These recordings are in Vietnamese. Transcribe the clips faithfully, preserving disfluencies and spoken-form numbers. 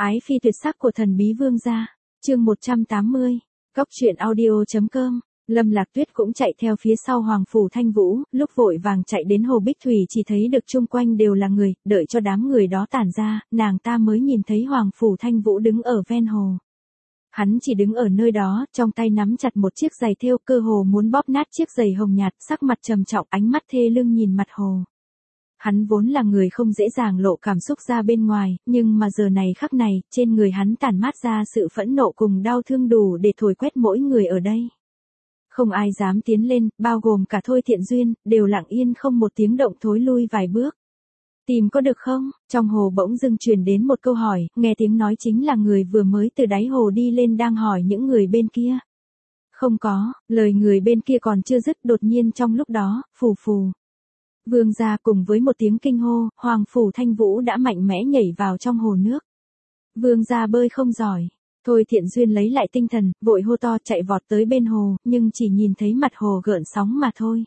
Ái phi tuyệt sắc của thần bí vương gia. Chương một trăm tám mươi. Góc truyện audio.com. Lâm Lạc Tuyết cũng chạy theo phía sau Hoàng phủ Thanh Vũ, lúc vội vàng chạy đến hồ Bích Thủy chỉ thấy được chung quanh đều là người, đợi cho đám người đó tản ra, nàng ta mới nhìn thấy Hoàng phủ Thanh Vũ đứng ở ven hồ. Hắn chỉ đứng ở nơi đó, trong tay nắm chặt một chiếc giày thêu, cơ hồ muốn bóp nát chiếc giày hồng nhạt, sắc mặt trầm trọng, ánh mắt thê lưng nhìn mặt hồ. Hắn vốn là người không dễ dàng lộ cảm xúc ra bên ngoài, nhưng mà giờ này khắc này, trên người hắn tản mát ra sự phẫn nộ cùng đau thương đủ để thổi quét mỗi người ở đây. Không ai dám tiến lên, bao gồm cả Thôi Thiện Duyên, đều lặng yên không một tiếng động thối lui vài bước. Tìm có được không? Trong hồ bỗng dưng truyền đến một câu hỏi, nghe tiếng nói chính là người vừa mới từ đáy hồ đi lên đang hỏi những người bên kia. Không có, lời người bên kia còn chưa dứt, đột nhiên trong lúc đó, phù phù. Vương gia cùng với một tiếng kinh hô, Hoàng phủ Thanh Vũ đã mạnh mẽ nhảy vào trong hồ nước. Vương gia bơi không giỏi. Thôi Thiện Duyên lấy lại tinh thần, vội hô to chạy vọt tới bên hồ, nhưng chỉ nhìn thấy mặt hồ gợn sóng mà thôi.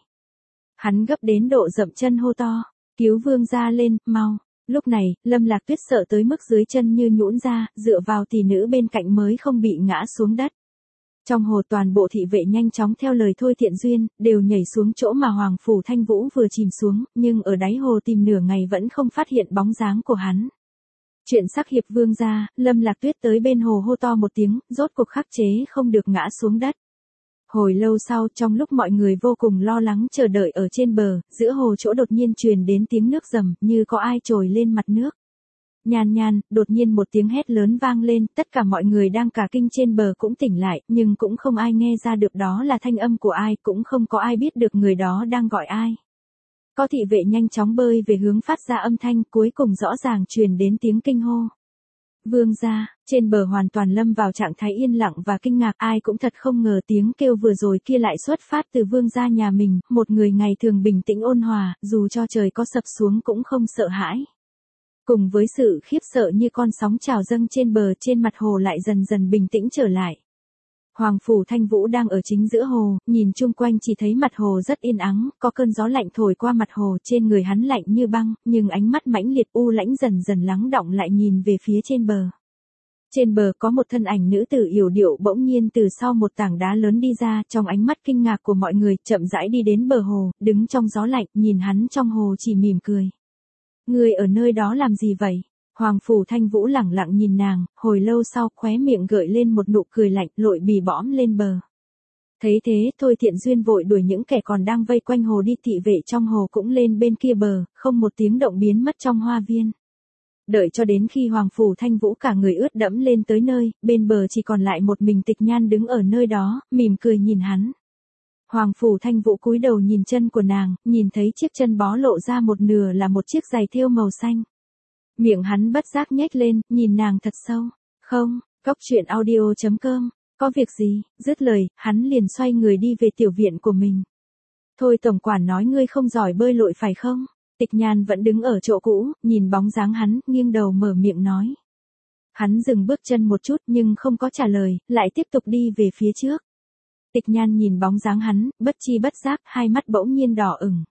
Hắn gấp đến độ dậm chân hô to, cứu vương gia lên, mau. Lúc này, Lâm Lạc Tuyết sợ tới mức dưới chân như nhũn ra, dựa vào tỷ nữ bên cạnh mới không bị ngã xuống đất. Trong hồ toàn bộ thị vệ nhanh chóng theo lời Thôi Thiện Duyên, đều nhảy xuống chỗ mà Hoàng phủ Thanh Vũ vừa chìm xuống, nhưng ở đáy hồ tìm nửa ngày vẫn không phát hiện bóng dáng của hắn. Chuyện sắc hiệp vương gia, Lâm Lạc Tuyết tới bên hồ hô to một tiếng, rốt cuộc khắc chế không được ngã xuống đất. Hồi lâu sau, trong lúc mọi người vô cùng lo lắng chờ đợi ở trên bờ, giữa hồ chỗ đột nhiên truyền đến tiếng nước rầm, như có ai trồi lên mặt nước. Nhan Nhan, đột nhiên một tiếng hét lớn vang lên, tất cả mọi người đang cả kinh trên bờ cũng tỉnh lại, nhưng cũng không ai nghe ra được đó là thanh âm của ai, cũng không có ai biết được người đó đang gọi ai. Có thị vệ nhanh chóng bơi về hướng phát ra âm thanh, cuối cùng rõ ràng truyền đến tiếng kinh hô. Vương gia, trên bờ hoàn toàn lâm vào trạng thái yên lặng và kinh ngạc, ai cũng thật không ngờ tiếng kêu vừa rồi kia lại xuất phát từ vương gia nhà mình, một người ngày thường bình tĩnh ôn hòa, dù cho trời có sập xuống cũng không sợ hãi. Cùng với sự khiếp sợ như con sóng trào dâng trên bờ, trên mặt hồ lại dần dần bình tĩnh trở lại. Hoàng phủ Thanh Vũ đang ở chính giữa hồ, nhìn chung quanh chỉ thấy mặt hồ rất yên ắng, có cơn gió lạnh thổi qua mặt hồ, trên người hắn lạnh như băng, nhưng ánh mắt mãnh liệt u lãnh dần dần lắng đọng lại nhìn về phía trên bờ. Trên bờ có một thân ảnh nữ tử yểu điệu bỗng nhiên từ sau một tảng đá lớn đi ra, trong ánh mắt kinh ngạc của mọi người, chậm rãi đi đến bờ hồ, đứng trong gió lạnh, nhìn hắn trong hồ chỉ mỉm cười. Người ở nơi đó làm gì vậy? Hoàng phủ Thanh Vũ lẳng lặng nhìn nàng, hồi lâu sau khóe miệng gợi lên một nụ cười lạnh, lội bì bõm lên bờ. Thấy thế, Thôi Thiện Duyên vội đuổi những kẻ còn đang vây quanh hồ đi, thị vệ trong hồ cũng lên bên kia bờ, không một tiếng động biến mất trong hoa viên. Đợi cho đến khi Hoàng phủ Thanh Vũ cả người ướt đẫm lên tới nơi, bên bờ chỉ còn lại một mình Tịch Nhan đứng ở nơi đó, mỉm cười nhìn hắn. Hoàng phủ Thanh Vũ cúi đầu nhìn chân của nàng, nhìn thấy chiếc chân bó lộ ra một nửa là một chiếc giày thêu màu xanh. Miệng hắn bất giác nhếch lên, nhìn nàng thật sâu. Không, góc truyện audio.com, có việc gì? Dứt lời, hắn liền xoay người đi về tiểu viện của mình. Thôi tổng quản nói ngươi không giỏi bơi lội phải không? Tịch Nhan vẫn đứng ở chỗ cũ, nhìn bóng dáng hắn, nghiêng đầu mở miệng nói. Hắn dừng bước chân một chút nhưng không có trả lời, lại tiếp tục đi về phía trước. Tịch Nhan nhìn bóng dáng hắn, bất chi bất giác, hai mắt bỗng nhiên đỏ ửng.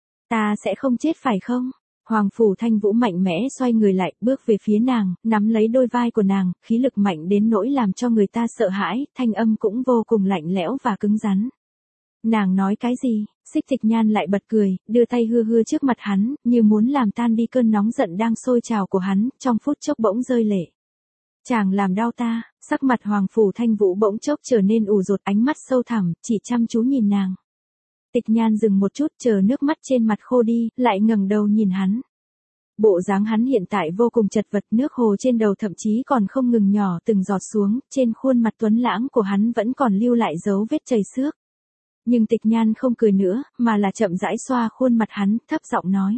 Ta sẽ không chết phải không? Hoàng phủ Thanh Vũ mạnh mẽ xoay người lại, bước về phía nàng, nắm lấy đôi vai của nàng, khí lực mạnh đến nỗi làm cho người ta sợ hãi, thanh âm cũng vô cùng lạnh lẽo và cứng rắn. Nàng nói cái gì? Xích Tịch Nhan lại bật cười, đưa tay hư hư trước mặt hắn, như muốn làm tan đi cơn nóng giận đang sôi trào của hắn, trong phút chốc bỗng rơi lệ. Chàng làm đau ta. Sắc mặt Hoàng phủ Thanh Vũ bỗng chốc trở nên ủ rột, ánh mắt sâu thẳm, chỉ chăm chú nhìn nàng. Tịch Nhan dừng một chút, chờ nước mắt trên mặt khô đi, lại ngẩng đầu nhìn hắn. Bộ dáng hắn hiện tại vô cùng chật vật, nước hồ trên đầu thậm chí còn không ngừng nhỏ từng giọt xuống, trên khuôn mặt tuấn lãng của hắn vẫn còn lưu lại dấu vết chảy xước. Nhưng Tịch Nhan không cười nữa, mà là chậm rãi xoa khuôn mặt hắn, thấp giọng nói.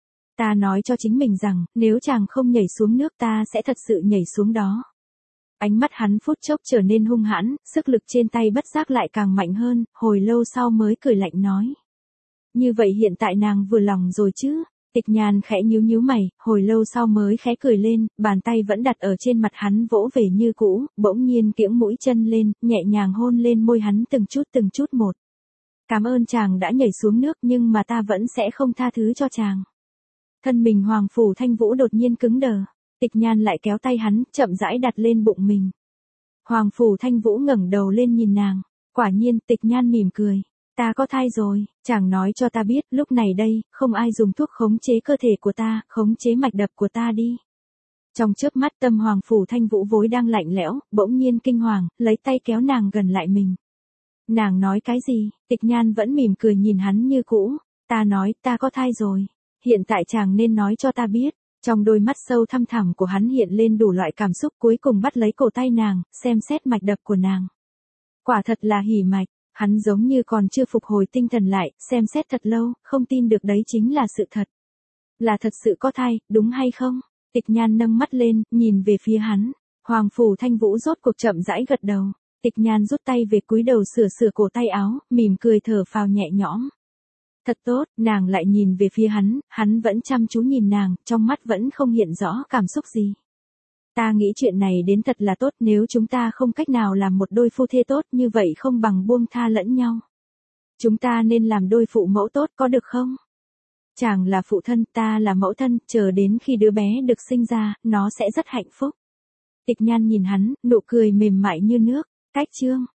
Ta nói cho chính mình rằng, nếu chàng không nhảy xuống nước ta sẽ thật sự nhảy xuống đó. Ánh mắt hắn phút chốc trở nên hung hãn, sức lực trên tay bất giác lại càng mạnh hơn, hồi lâu sau mới cười lạnh nói. Như vậy hiện tại nàng vừa lòng rồi chứ? Tịch Nhan khẽ nhíu nhíu mày, hồi lâu sau mới khẽ cười lên, bàn tay vẫn đặt ở trên mặt hắn vỗ về như cũ, bỗng nhiên kiễng mũi chân lên, nhẹ nhàng hôn lên môi hắn từng chút từng chút một. Cảm ơn chàng đã nhảy xuống nước nhưng mà ta vẫn sẽ không tha thứ cho chàng. Thân mình Hoàng phủ Thanh Vũ đột nhiên cứng đờ. Tịch Nhan lại kéo tay hắn, chậm rãi đặt lên bụng mình. Hoàng Phủ Thanh Vũ ngẩng đầu lên nhìn nàng, quả nhiên Tịch Nhan mỉm cười. Ta có thai rồi, chàng nói cho ta biết, lúc này đây, không ai dùng thuốc khống chế cơ thể của ta, khống chế mạch đập của ta đi. Trong chớp mắt tâm Hoàng Phủ Thanh Vũ vốn đang lạnh lẽo, bỗng nhiên kinh hoàng, lấy tay kéo nàng gần lại mình. Nàng nói cái gì? Tịch Nhan vẫn mỉm cười nhìn hắn như cũ. Ta nói, ta có thai rồi. Hiện tại chàng nên nói cho ta biết. Trong đôi mắt sâu thăm thẳm của hắn hiện lên đủ loại cảm xúc, cuối cùng bắt lấy cổ tay nàng, xem xét mạch đập của nàng. Quả thật là hỉ mạch, hắn giống như còn chưa phục hồi tinh thần lại, xem xét thật lâu, không tin được đấy chính là sự thật. Là thật sự có thai, đúng hay không? Tịch Nhan nâng mắt lên, nhìn về phía hắn. Hoàng Phủ Thanh Vũ rốt cuộc chậm rãi gật đầu. Tịch Nhan rút tay về cúi đầu sửa sửa cổ tay áo, mỉm cười thở phào nhẹ nhõm. Thật tốt, nàng lại nhìn về phía hắn, hắn vẫn chăm chú nhìn nàng, trong mắt vẫn không hiện rõ cảm xúc gì. Ta nghĩ chuyện này đến thật là tốt, nếu chúng ta không cách nào làm một đôi phu thê tốt như vậy không bằng buông tha lẫn nhau. Chúng ta nên làm đôi phụ mẫu tốt có được không? Chàng là phụ thân, ta là mẫu thân, chờ đến khi đứa bé được sinh ra, nó sẽ rất hạnh phúc. Tịch Nhan nhìn hắn, nụ cười mềm mại như nước. Cách chương